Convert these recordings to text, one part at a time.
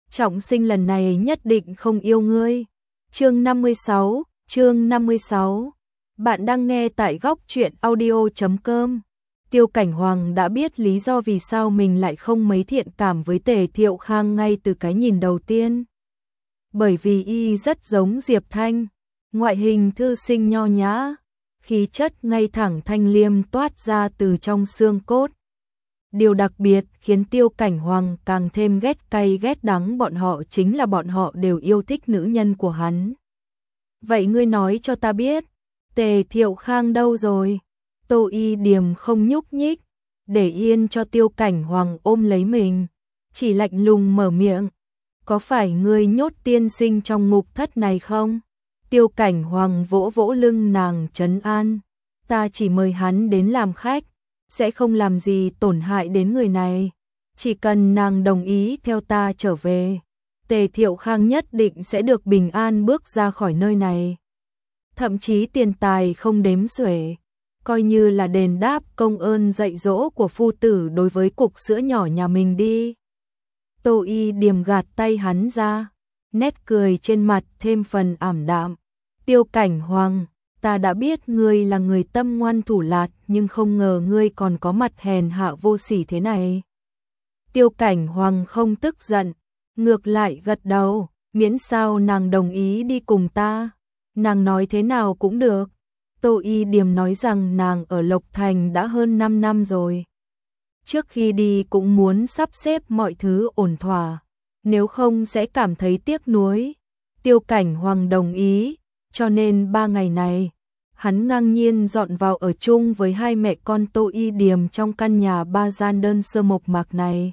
trọng sinh lần này nhất định không yêu ngươi. Chương 56. Bạn đang nghe tại góc truyện audio.com. Tiêu Cảnh Hoàng đã biết lý do vì sao mình lại không mấy thiện cảm với Tề Thiệu Khang ngay từ cái nhìn đầu tiên. Bởi vì y rất giống Diệp Thanh, ngoại hình thư sinh nho nhã, khí chất ngay thẳng thanh liêm toát ra từ trong xương cốt. Điều đặc biệt khiến Tiêu Cảnh Hoàng càng thêm ghét cay ghét đắng bọn họ chính là bọn họ đều yêu thích nữ nhân của hắn. Vậy ngươi nói cho ta biết, Tề Thiệu Khang đâu rồi? Tô Y Điềm không nhúc nhích, để yên cho Tiêu Cảnh Hoàng ôm lấy mình, chỉ lạnh lùng mở miệng. Có phải ngươi nhốt tiên sinh trong ngục thất này không? Tiêu Cảnh Hoàng vỗ vỗ lưng nàng trấn an. Ta chỉ mời hắn đến làm khách, sẽ không làm gì tổn hại đến người này. Chỉ cần nàng đồng ý theo ta trở về, Tề Thiệu Khang nhất định sẽ được bình an bước ra khỏi nơi này. Thậm chí tiền tài không đếm xuể, coi như là đền đáp công ơn dạy dỗ của phu tử đối với cục sữa nhỏ nhà mình đi. Tô Y Điềm gạt tay hắn ra, nét cười trên mặt thêm phần ảm đạm. Tiêu Cảnh Hoàng, ta đã biết ngươi là người tâm ngoan thủ lạt, nhưng không ngờ ngươi còn có mặt hèn hạ vô sỉ thế này. Tiêu Cảnh Hoàng không tức giận, ngược lại gật đầu, miễn sao nàng đồng ý đi cùng ta, nàng nói thế nào cũng được. Tô Y Điềm nói rằng nàng ở Lộc Thành đã hơn 5 năm rồi. Trước khi đi cũng muốn sắp xếp mọi thứ ổn thỏa, nếu không sẽ cảm thấy tiếc nuối. Tiêu Cảnh Hoàng đồng ý, cho nên 3 ngày này, hắn ngang nhiên dọn vào ở chung với hai mẹ con Tô Y Điềm trong căn nhà 3 gian đơn sơ mộc mạc này.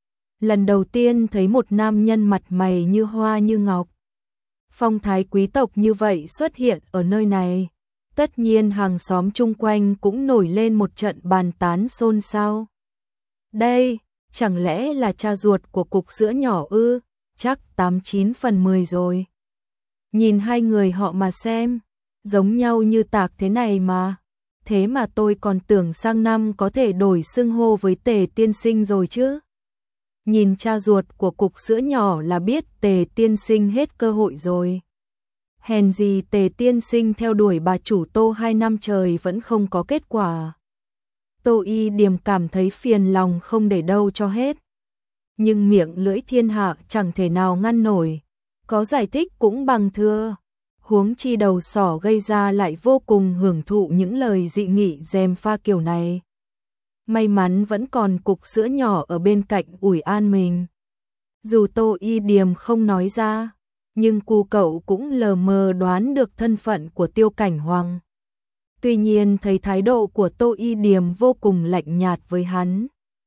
Lần đầu tiên thấy một nam nhân mặt mày như hoa như ngọc, phong thái quý tộc như vậy xuất hiện ở nơi này. Tất nhiên hàng xóm chung quanh cũng nổi lên một trận bàn tán xôn xao. Đây, chẳng lẽ là cha ruột của cục sữa nhỏ ư? Chắc 89 phần 10 rồi. Nhìn hai người họ mà xem, giống nhau như tạc thế này mà. Thế mà tôi còn tưởng sang năm có thể đổi xưng hô với Tề tiên sinh rồi chứ. Nhìn cha ruột của cục sữa nhỏ là biết Tề tiên sinh hết cơ hội rồi. Hèn gì Tề tiên sinh theo đuổi bà chủ Tô 2 năm trời vẫn không có kết quả. Tô Y Điềm cảm thấy phiền lòng không để đâu cho hết. Nhưng miệng lưỡi thiên hạ chẳng thể nào ngăn nổi. Có giải thích cũng bằng thưa. Huống chi đầu sỏ gây ra lại vô cùng hưởng thụ những lời dị nghị gièm pha kiểu này. May mắn vẫn còn cục sữa nhỏ ở bên cạnh ủi an mình. Dù Tô Y Điềm không nói ra, nhưng cu cậu cũng lờ mờ đoán được thân phận của Tiêu Cảnh Hoàng. Tuy nhiên thấy thái độ của Tô Y Điềm vô cùng lạnh nhạt với hắn.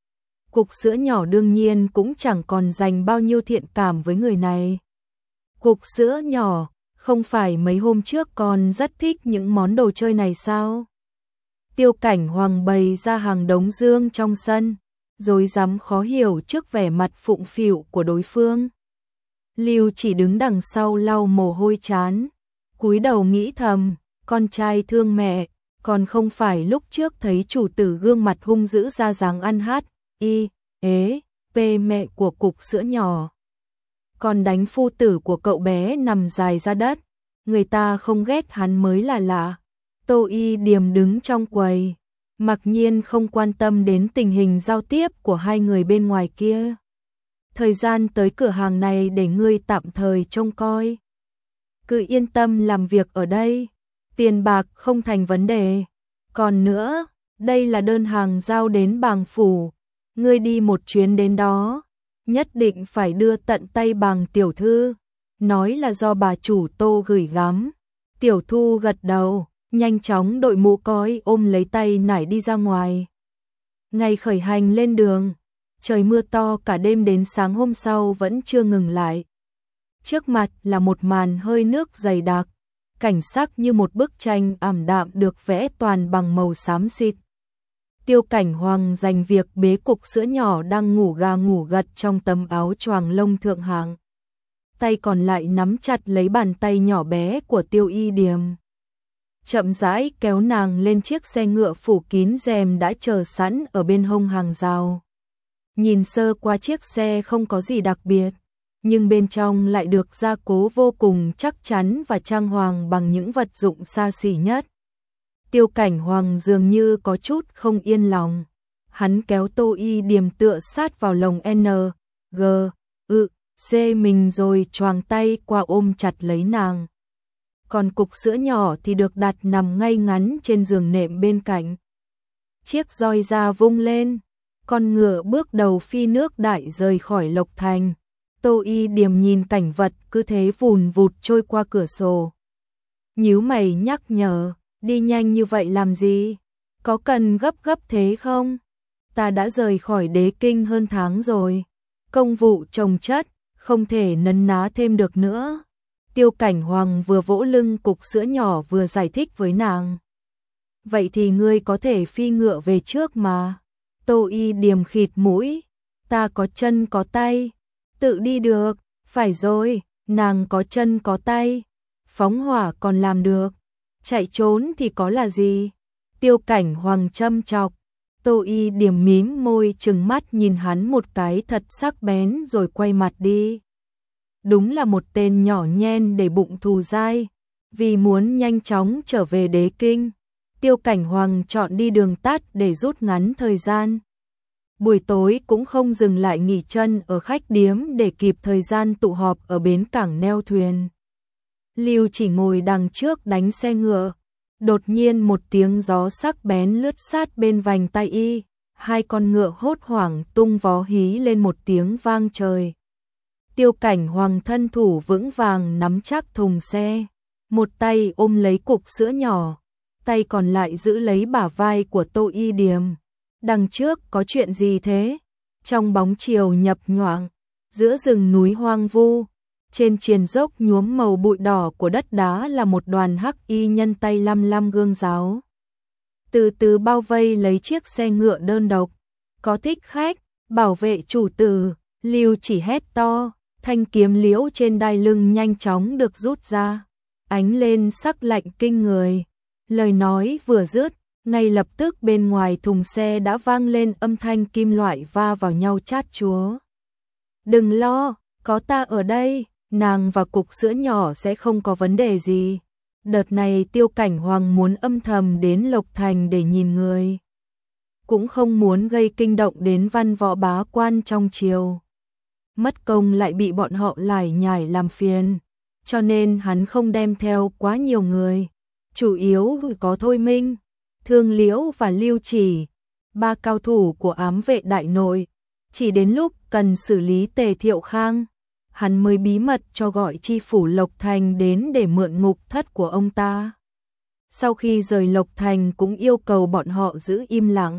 Cục sữa nhỏ đương nhiên cũng chẳng còn dành bao nhiêu thiện cảm với người này. Cục sữa nhỏ, không phải mấy hôm trước còn rất thích những món đồ chơi này sao? Tiêu Cảnh Hoàng bày ra hàng đống dương trong sân, rồi dám khó hiểu trước vẻ mặt phụng phịu của đối phương. Lưu chỉ đứng đằng sau lau mồ hôi chán, cúi đầu nghĩ thầm, con trai thương mẹ, còn không phải lúc trước thấy chủ tử gương mặt hung dữ ra dáng ăn hát, mẹ của cục sữa nhỏ. Còn đánh phu tử của cậu bé nằm dài ra đất, người ta không ghét hắn mới là lạ. Tô Y Điềm đứng trong quầy, mặc nhiên không quan tâm đến tình hình giao tiếp của hai người bên ngoài kia. Thời gian tới cửa hàng này để ngươi tạm thời trông coi. Cứ yên tâm làm việc ở đây, tiền bạc không thành vấn đề. Còn nữa, đây là đơn hàng giao đến Bàng phủ, ngươi đi một chuyến đến đó, nhất định phải đưa tận tay Bàng tiểu thư, nói là do bà chủ Tô gửi gắm. Tiểu Thu gật đầu, nhanh chóng đội mũ cói ôm lấy tay nải đi ra ngoài. Ngày khởi hành lên đường, trời mưa to cả đêm đến sáng hôm sau vẫn chưa ngừng lại. Trước mặt là một màn hơi nước dày đặc, cảnh sắc như một bức tranh ảm đạm được vẽ toàn bằng màu xám xịt. Tiêu Cảnh Hoàng dành việc bế cục sữa nhỏ đang ngủ gà ngủ gật trong tấm áo choàng lông thượng hạng. Tay còn lại nắm chặt lấy bàn tay nhỏ bé của Tiêu Y Điềm. Chậm rãi kéo nàng lên chiếc xe ngựa phủ kín rèm đã chờ sẵn ở bên hông hàng rào. Nhìn sơ qua chiếc xe không có gì đặc biệt, nhưng bên trong lại được gia cố vô cùng chắc chắn và trang hoàng bằng những vật dụng xa xỉ nhất. Tiêu Cảnh Hoàng dường như có chút không yên lòng. Hắn kéo Tô Y Điềm tựa sát vào lồng G, C mình rồi choàng tay qua ôm chặt lấy nàng. Còn cục sữa nhỏ thì được đặt nằm ngay ngắn trên giường nệm bên cạnh. Chiếc roi da vung lên, con ngựa bước đầu phi nước đại rời khỏi Lộc Thành. Tô Y Điềm nhìn cảnh vật cứ thế vùn vụt trôi qua cửa sổ. Nhíu mày nhắc nhở, đi nhanh như vậy làm gì? Có cần gấp thế không? Ta đã rời khỏi Đế Kinh hơn tháng rồi. Công vụ chồng chất, không thể nấn ná thêm được nữa. Tiêu Cảnh Hoàng vừa vỗ lưng cục sữa nhỏ vừa giải thích với nàng. Vậy thì ngươi có thể phi ngựa về trước mà. Tô Y Điềm khịt mũi. Ta có chân có tay. Tự đi được. Phải rồi, nàng có chân có tay. Phóng hỏa còn làm được. Chạy trốn thì có là gì? Tiêu Cảnh Hoàng châm chọc. Tô Y Điềm mím môi trừng mắt nhìn hắn một cái thật sắc bén rồi quay mặt đi. Đúng là một tên nhỏ nhen để bụng thù dai. Vì muốn nhanh chóng trở về Đế Kinh, Tiêu Cảnh Hoàng chọn đi đường tắt để rút ngắn thời gian. Buổi tối cũng không dừng lại nghỉ chân ở khách điếm để kịp thời gian tụ họp ở bến cảng neo thuyền. Lưu chỉ ngồi đằng trước đánh xe ngựa. Đột nhiên một tiếng gió sắc bén lướt sát bên vành tai y. Hai con ngựa hốt hoảng tung vó hí lên một tiếng vang trời. Tiêu Cảnh Hoàng thân thủ vững vàng nắm chắc thùng xe. Một tay ôm lấy cục sữa nhỏ, tay còn lại giữ lấy bả vai của Tô Y Điềm. Đằng trước có chuyện gì thế? Trong bóng chiều nhập nhoạng, giữa rừng núi hoang vu, trên triền dốc nhuốm màu bụi đỏ của đất đá là một đoàn hắc y nhân tay lăm gương giáo. Từ từ bao vây lấy chiếc xe ngựa đơn độc. Có thích khách, bảo vệ chủ tử. Lưu chỉ hét to, thanh kiếm liễu trên đai lưng nhanh chóng được rút ra, ánh lên sắc lạnh kinh người. Lời nói vừa dứt, ngay lập tức bên ngoài thùng xe đã vang lên âm thanh kim loại va vào nhau chát chúa. Đừng lo, có ta ở đây, nàng và cục sữa nhỏ sẽ không có vấn đề gì. Đợt này Tiêu Cảnh Hoàng muốn âm thầm đến Lộc Thành để nhìn người. Cũng không muốn gây kinh động đến văn võ bá quan trong triều. Mất công lại bị bọn họ lải nhải làm phiền. Cho nên hắn không đem theo quá nhiều người. Chủ yếu có Thôi Minh, Thương Liễu và Lưu Chỉ, ba cao thủ của ám vệ đại nội. Chỉ đến lúc cần xử lý Tề Thiệu Khang, hắn mới bí mật cho gọi chi phủ Lộc Thành đến để mượn ngục thất của ông ta. Sau khi rời Lộc Thành cũng yêu cầu bọn họ giữ im lặng.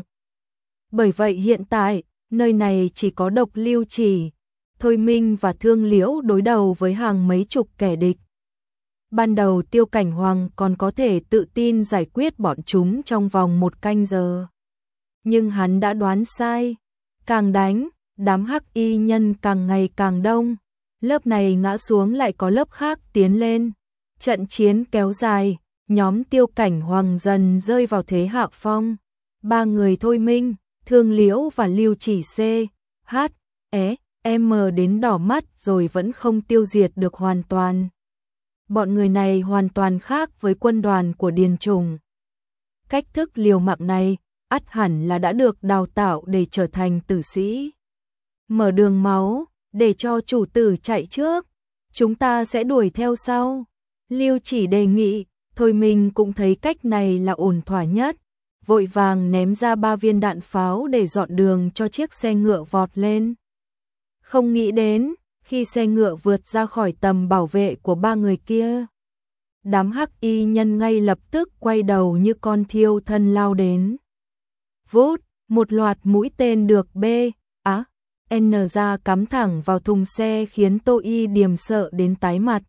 Bởi vậy hiện tại, nơi này chỉ có độc Lưu Chỉ, Thôi Minh và Thương Liễu đối đầu với hàng mấy chục kẻ địch. Ban đầu Tiêu Cảnh Hoàng còn có thể tự tin giải quyết bọn chúng trong vòng 1 canh giờ. Nhưng hắn đã đoán sai. Càng đánh, đám hắc y nhân càng ngày càng đông. Lớp này ngã xuống lại có lớp khác tiến lên. Trận chiến kéo dài, nhóm Tiêu Cảnh Hoàng dần rơi vào thế hạ phong. 3 người Thôi Minh, Thương Liễu và Lưu Chỉ C, H, E, M đến đỏ mắt rồi vẫn không tiêu diệt được hoàn toàn. Bọn người này hoàn toàn khác với quân đoàn của Điền Trùng. Cách thức liều mạng này, ắt hẳn là đã được đào tạo để trở thành tử sĩ. Mở đường máu, để cho chủ tử chạy trước, chúng ta sẽ đuổi theo sau. Lưu Chỉ đề nghị, Thôi mình cũng thấy cách này là ổn thỏa nhất. Vội vàng ném ra 3 viên đạn pháo để dọn đường cho chiếc xe ngựa vọt lên. Không nghĩ đến, khi xe ngựa vượt ra khỏi tầm bảo vệ của 3 người kia, đám hắc y nhân ngay lập tức quay đầu như con thiêu thân lao đến. Vút, một loạt mũi tên được B, A, N ra cắm thẳng vào thùng xe khiến Tô Y Điềm sợ đến tái mặt.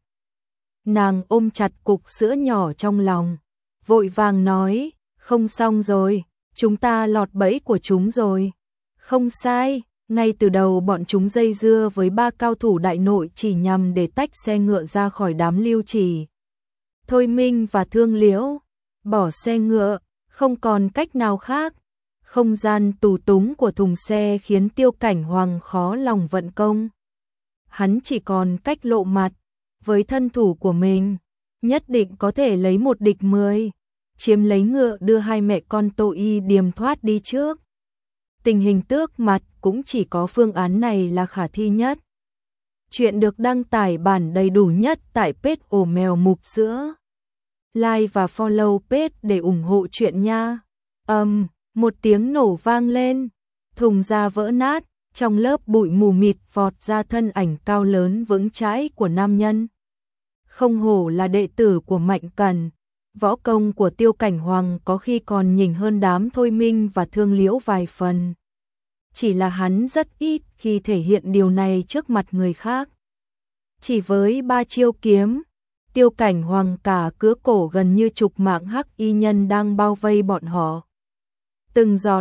Nàng ôm chặt cục sữa nhỏ trong lòng, vội vàng nói, không xong rồi, chúng ta lọt bẫy của chúng rồi. Không sai, ngay từ đầu bọn chúng dây dưa với 3 cao thủ đại nội chỉ nhằm để tách xe ngựa ra khỏi đám Lưu Chỉ, Thôi Minh và Thương Liễu. Bỏ xe ngựa, không còn cách nào khác. Không gian tù túng của thùng xe khiến Tiêu Cảnh Hoàng khó lòng vận công. hắn chỉ còn cách lộ mặt. Với thân thủ của mình, nhất định có thể lấy một địch 10, chiếm lấy ngựa đưa hai mẹ con Tô Y Điềm thoát đi trước. Tình hình tước mặt cũng chỉ có phương án này là khả thi nhất. Chuyện được đăng tải bản đầy đủ nhất tại page Ổ Mèo Mục Sữa. Like và follow page để ủng hộ chuyện nha. Một tiếng nổ vang lên, thùng da vỡ nát, trong lớp bụi mù mịt vọt ra thân ảnh cao lớn vững chãi của nam nhân. Không hổ là đệ tử của Mạnh Cẩn, võ công của Tiêu Cảnh Hoàng có khi còn nhỉnh hơn đám Thôi Minh và Thương Liễu vài phần. Chỉ là hắn rất ít khi thể hiện điều này trước mặt người khác. Chỉ với 3 chiêu kiếm, Tiêu Cảnh Hoàng cả cứa cổ gần như chục mạng hắc y nhân đang bao vây bọn họ. Từng giọt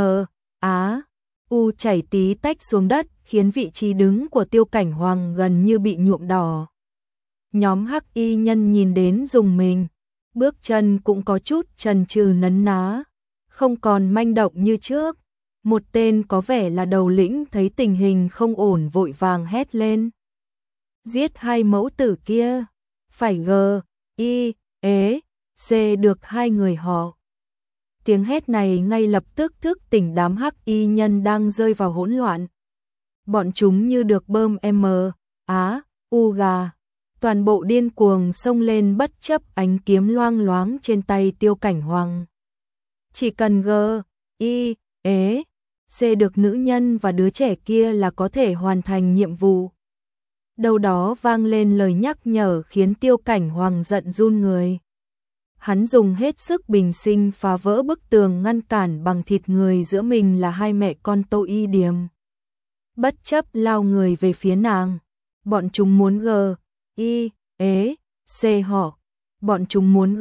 U chảy tí tách xuống đất, khiến vị trí đứng của Tiêu Cảnh Hoàng gần như bị nhuộm đỏ. Nhóm hắc y nhân nhìn đến rùng mình, bước chân cũng có chút chần chừ nấn ná, không còn manh động như trước. Một tên có vẻ là đầu lĩnh thấy tình hình không ổn vội vàng hét lên: giết hai mẫu tử kia, phải C được hai người họ. Tiếng hét này ngay lập tức thức tỉnh đám hắc y nhân đang rơi vào hỗn loạn. Bọn chúng như được bơm gà, toàn bộ điên cuồng xông lên bất chấp ánh kiếm loang loáng trên tay Tiêu Cảnh Hoàng. Chỉ cần C được nữ nhân và đứa trẻ kia là có thể hoàn thành nhiệm vụ. Đâu đó vang lên lời nhắc nhở khiến Tiêu Cảnh Hoàng giận run người. Hắn dùng hết sức bình sinh phá vỡ bức tường ngăn cản bằng thịt người giữa mình là hai mẹ con Tô Y Điềm. Bất chấp lao người về phía nàng, bọn chúng muốn C họ. Bọn chúng muốn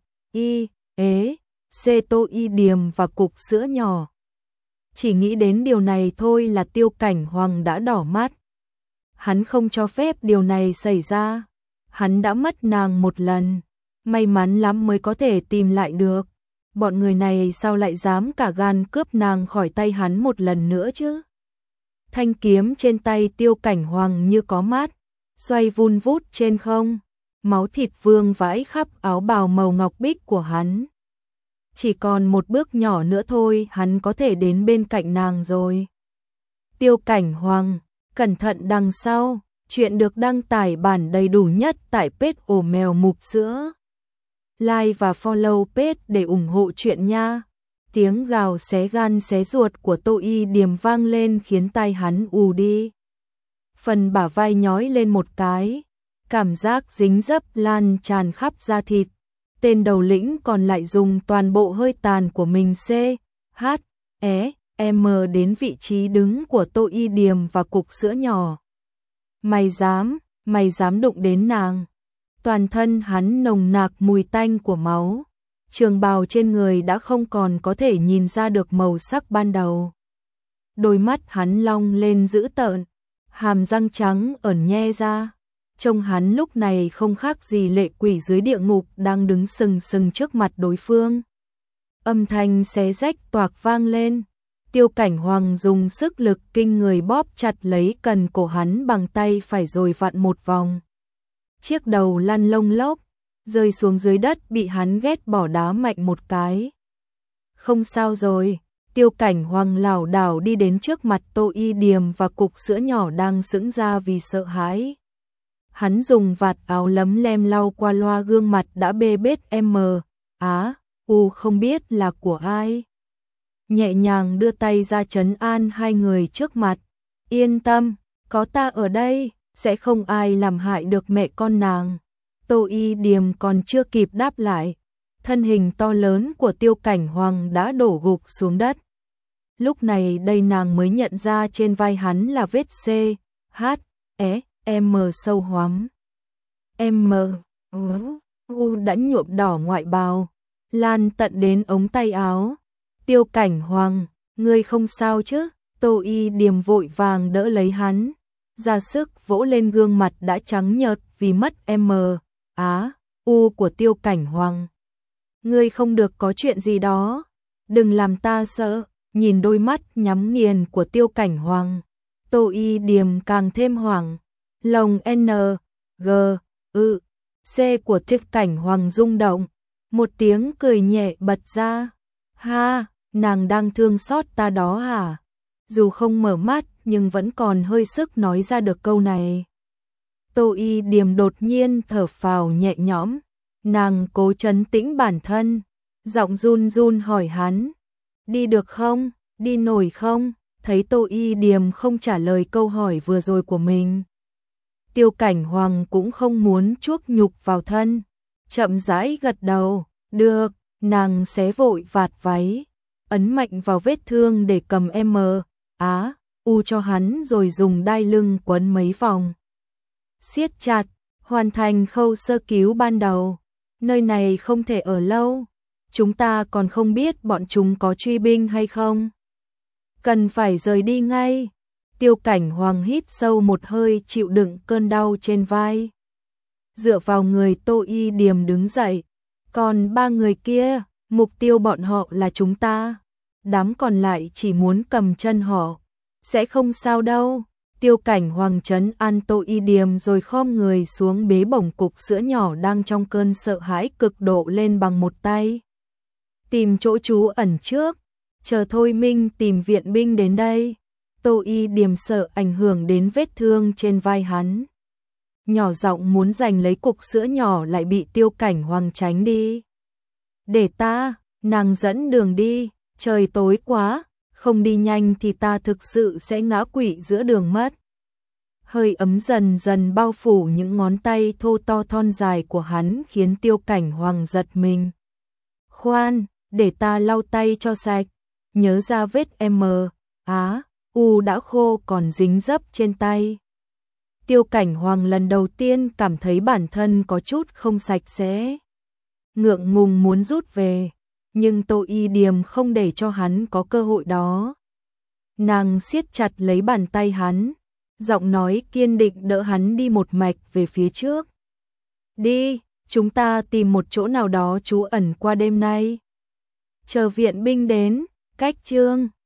C Tô Y Điềm và cục sữa nhỏ. Chỉ nghĩ đến điều này thôi là Tiêu Cảnh Hoàng đã đỏ mắt. Hắn không cho phép điều này xảy ra. Hắn đã mất nàng một lần, may mắn lắm mới có thể tìm lại được. Bọn người này sao lại dám cả gan cướp nàng khỏi tay hắn một lần nữa chứ? Thanh kiếm trên tay Tiêu Cảnh Hoàng như có mắt, xoay vun vút trên không, máu thịt vương vãi khắp áo bào màu ngọc bích của hắn. Chỉ còn một bước nhỏ nữa thôi hắn có thể đến bên cạnh nàng rồi. Tiêu Cảnh Hoàng, cẩn thận đằng sau. Chuyện được đăng tải bản đầy đủ nhất tại page Ổ Mèo Mục Sữa. Like và follow page để ủng hộ chuyện nha. Tiếng gào xé gan xé ruột của Tô Y Điềm vang lên khiến tai hắn ù đi. Phần bả vai nhói lên một cái, cảm giác dính dấp lan tràn khắp da thịt. Tên đầu lĩnh còn lại dùng toàn bộ hơi tàn của mình đến vị trí đứng của Tô Y Điềm và cục sữa nhỏ. Mày dám đụng đến nàng. Toàn thân hắn nồng nặc mùi tanh của máu. Trường bào trên người đã không còn có thể nhìn ra được màu sắc ban đầu. Đôi mắt hắn long lên dữ tợn, hàm răng trắng ẩn nhe ra. Trông hắn lúc này không khác gì lệ quỷ dưới địa ngục đang đứng sừng sừng trước mặt đối phương. Âm thanh xé rách toạc vang lên. Tiêu Cảnh Hoàng dùng sức lực kinh người bóp chặt lấy cần cổ hắn bằng tay phải rồi vặn một vòng. Chiếc đầu lăn lông lốc, rơi xuống dưới đất bị hắn ghét bỏ đá mạnh một cái. Không sao rồi, Tiêu Cảnh Hoàng lảo đảo đi đến trước mặt Tô Y Điềm và cục sữa nhỏ đang sững ra vì sợ hãi. Hắn dùng vạt áo lấm lem lau qua loa gương mặt đã bê bết không biết là của ai. Nhẹ nhàng đưa tay ra trấn an hai người trước mặt. Yên tâm, có ta ở đây, sẽ không ai làm hại được mẹ con nàng. Tô Y Điềm còn chưa kịp đáp lại, thân hình to lớn của Tiêu Cảnh Hoàng đã đổ gục xuống đất. Lúc này đây nàng mới nhận ra trên vai hắn là vết sâu hoắm. Đã nhuộm đỏ ngoại bào, lan tận đến ống tay áo. Tiêu Cảnh Hoàng, ngươi không sao chứ? Tô Y Điềm vội vàng đỡ lấy hắn, ra sức vỗ lên gương mặt đã trắng nhợt vì mất của Tiêu Cảnh Hoàng. Ngươi không được có chuyện gì đó, đừng làm ta sợ. Nhìn đôi mắt nhắm nghiền của Tiêu Cảnh Hoàng, Tô Y Điềm càng thêm hoảng, Lồng N, G, ư, C của Tiêu Cảnh Hoàng rung động, một tiếng cười nhẹ bật ra. Ha, nàng đang thương xót ta đó hả? Dù không mở mắt nhưng vẫn còn hơi sức nói ra được câu này. Tô Y Điềm đột nhiên thở phào nhẹ nhõm, nàng cố trấn tĩnh bản thân, giọng run run hỏi hắn, đi được không, đi nổi không? Thấy Tô Y Điềm không trả lời câu hỏi vừa rồi của mình, Tiêu Cảnh Hoàng cũng không muốn chuốc nhục vào thân, chậm rãi gật đầu, được. Nàng xé vội vạt váy, ấn mạnh vào vết thương để cầm U cho hắn rồi dùng đai lưng quấn mấy vòng, siết chặt, hoàn thành khâu sơ cứu ban đầu. Nơi này không thể ở lâu, chúng ta còn không biết bọn chúng có truy binh hay không. Cần phải rời đi ngay. Tiêu Cảnh Hoàng hít sâu một hơi chịu đựng cơn đau trên vai. Dựa vào người Tô Y Điềm đứng dậy. Còn 3 người kia, mục tiêu bọn họ là chúng ta. Đám còn lại chỉ muốn cầm chân họ. Sẽ không sao đâu. Tiêu Cảnh Hoàng trấn an Tô Y Điềm rồi khom người xuống bế bổng cục sữa nhỏ đang trong cơn sợ hãi cực độ lên bằng một tay. Tìm chỗ trú ẩn trước, chờ Thôi Minh tìm viện binh đến đây. Tô Y Điềm sợ ảnh hưởng đến vết thương trên vai hắn. Nhỏ giọng muốn giành lấy cục sữa nhỏ lại bị Tiêu Cảnh Hoàng tránh đi. Để ta, nàng dẫn đường đi, trời tối quá, không đi nhanh thì ta thực sự sẽ ngã quỵ giữa đường mất. Hơi ấm dần dần bao phủ những ngón tay thô to thon dài của hắn khiến Tiêu Cảnh Hoàng giật mình. Khoan, để ta lau tay cho sạch, nhớ ra vết U đã khô còn dính dấp trên tay. Tiêu Cảnh Hoàng lần đầu tiên cảm thấy bản thân có chút không sạch sẽ. Ngượng ngùng muốn rút về, nhưng Tô Y Điềm không để cho hắn có cơ hội đó. Nàng siết chặt lấy bàn tay hắn, giọng nói kiên định đỡ hắn đi một mạch về phía trước. Đi, chúng ta tìm một chỗ nào đó trú ẩn qua đêm nay. Chờ viện binh đến, cách chương